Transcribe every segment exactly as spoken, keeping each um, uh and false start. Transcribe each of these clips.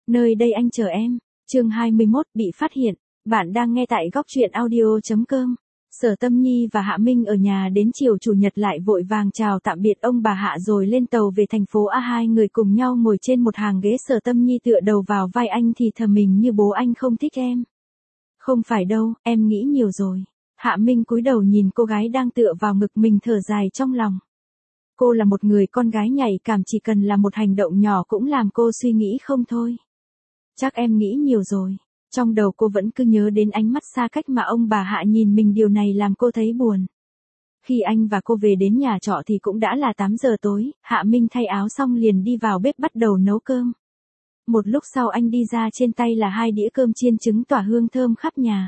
Nơi đây anh chờ em. Chương hai mươi mốt bị phát hiện. Bạn đang nghe tại góc truyện audio chấm com. Sở Tâm Nhi và Hạ Minh ở nhà đến chiều chủ nhật lại vội vàng chào tạm biệt ông bà Hạ rồi lên tàu về thành phố A. Hai người cùng nhau ngồi trên một hàng ghế, Sở Tâm Nhi tựa đầu vào vai anh thì thầm mình như bố anh không thích em. Không phải đâu, em nghĩ nhiều rồi. Hạ Minh cúi đầu nhìn cô gái đang tựa vào ngực mình thở dài trong lòng. Cô là một người con gái nhạy cảm, chỉ cần là một hành động nhỏ cũng làm cô suy nghĩ không thôi. Chắc em nghĩ nhiều rồi. Trong đầu cô vẫn cứ nhớ đến ánh mắt xa cách mà ông bà Hạ nhìn mình, điều này làm cô thấy buồn. Khi anh và cô về đến nhà trọ thì cũng đã là tám giờ tối, Hạ Minh thay áo xong liền đi vào bếp bắt đầu nấu cơm. Một lúc sau anh đi ra, trên tay là hai đĩa cơm chiên trứng tỏa hương thơm khắp nhà.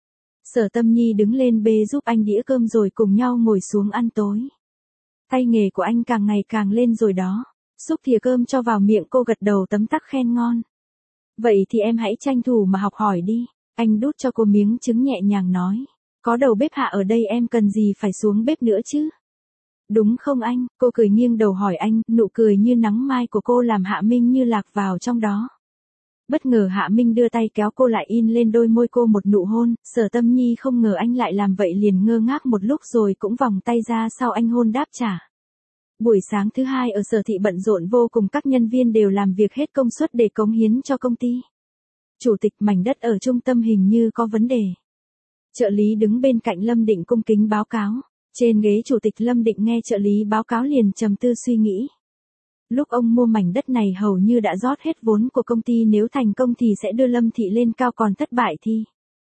Sở Tâm Nhi đứng lên bê giúp anh đĩa cơm rồi cùng nhau ngồi xuống ăn tối. Tay nghề của anh càng ngày càng lên rồi đó. Xúc thìa cơm cho vào miệng, cô gật đầu tấm tắc khen ngon. Vậy thì em hãy tranh thủ mà học hỏi đi. Anh đút cho cô miếng trứng nhẹ nhàng nói. Có đầu bếp Hạ ở đây em cần gì phải xuống bếp nữa chứ? Đúng không anh? Cô cười nghiêng đầu hỏi anh, nụ cười như nắng mai của cô làm Hạ Minh như lạc vào trong đó. Bất ngờ Hạ Minh đưa tay kéo cô lại, in lên đôi môi cô một nụ hôn. Sở Tâm Nhi không ngờ anh lại làm vậy, liền ngơ ngác một lúc rồi cũng vòng tay ra sau anh hôn đáp trả. Buổi sáng thứ hai ở Sở Thị bận rộn vô cùng, các nhân viên đều làm việc hết công suất để cống hiến cho công ty. Chủ tịch mảnh đất ở trung tâm hình như có vấn đề. Trợ lý đứng bên cạnh Lâm Định cung kính báo cáo. Trên ghế chủ tịch, Lâm Định nghe trợ lý báo cáo liền trầm tư suy nghĩ. Lúc ông mua mảnh đất này hầu như đã rót hết vốn của công ty, nếu thành công thì sẽ đưa Lâm Thị lên cao, còn thất bại thì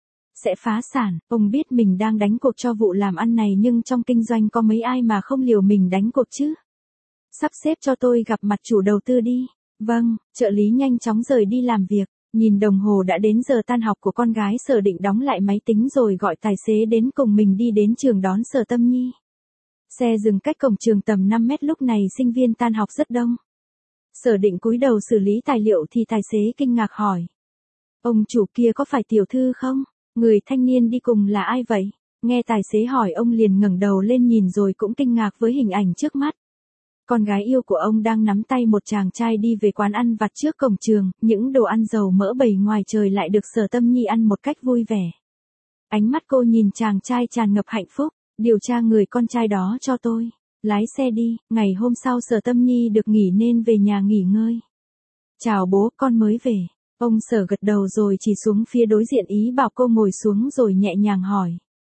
sẽ phá sản. Ông biết mình đang đánh cuộc cho vụ làm ăn này, nhưng trong kinh doanh có mấy ai mà không liều mình đánh cuộc chứ. Sắp xếp cho tôi gặp mặt chủ đầu tư đi. Vâng, trợ lý nhanh chóng rời đi làm việc. Nhìn đồng hồ đã đến giờ tan học của con gái, Sở Định đóng lại máy tính rồi gọi tài xế đến cùng mình đi đến trường đón Sở Tâm Nhi. Xe dừng cách cổng trường tầm năm mét, lúc này sinh viên tan học rất đông. Sở Định cúi đầu xử lý tài liệu thì tài xế kinh ngạc hỏi. Ông chủ kia có phải tiểu thư không? Người thanh niên đi cùng là ai vậy? Nghe tài xế hỏi, ông liền ngẩng đầu lên nhìn rồi cũng kinh ngạc với hình ảnh trước mắt. Con gái yêu của ông đang nắm tay một chàng trai đi về quán ăn vặt trước cổng trường, những đồ ăn dầu mỡ bày ngoài trời lại được Sở Tâm Nhi ăn một cách vui vẻ. Ánh mắt cô nhìn chàng trai tràn ngập hạnh phúc. Điều tra người con trai đó cho tôi. Lái xe đi. Ngày hôm sau Sở Tâm Nhi được nghỉ nên về nhà nghỉ ngơi. Chào bố, con mới về. Ông Sở gật đầu rồi chỉ xuống phía đối diện, ý bảo cô ngồi xuống rồi nhẹ nhàng hỏi.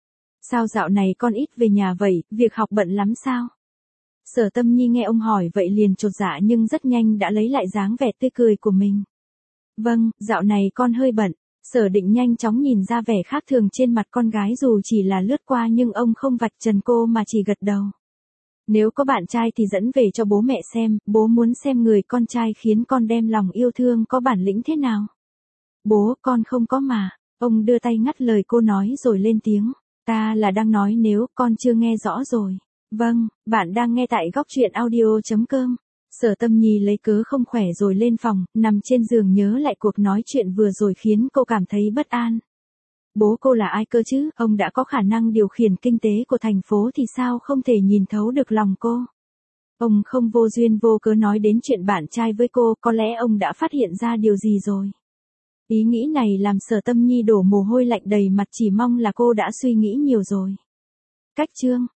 Sao dạo này con ít về nhà vậy, việc học bận lắm sao? Sở Tâm Nhi nghe ông hỏi vậy liền chột dạ nhưng rất nhanh đã lấy lại dáng vẻ tươi cười của mình. Vâng, dạo này con hơi bận. Sở Định nhanh chóng nhìn ra vẻ khác thường trên mặt con gái, dù chỉ là lướt qua nhưng ông không vạch trần cô mà chỉ gật đầu. Nếu có bạn trai thì dẫn về cho bố mẹ xem, bố muốn xem người con trai khiến con đem lòng yêu thương có bản lĩnh thế nào. Bố, con không có mà. Ông đưa tay ngắt lời cô nói rồi lên tiếng. Ta là đang nói nếu con chưa nghe rõ rồi. Vâng, bạn đang nghe tại góc truyện audio chấm com. Sở Tâm Nhi lấy cớ không khỏe rồi lên phòng, nằm trên giường nhớ lại cuộc nói chuyện vừa rồi khiến cô cảm thấy bất an. Bố cô là ai cơ chứ? Ông đã có khả năng điều khiển kinh tế của thành phố thì sao không thể nhìn thấu được lòng cô? Ông không vô duyên vô cớ nói đến chuyện bạn trai với cô, có lẽ ông đã phát hiện ra điều gì rồi. Ý nghĩ này làm Sở Tâm Nhi đổ mồ hôi lạnh đầy mặt, chỉ mong là cô đã suy nghĩ nhiều rồi. Cách chương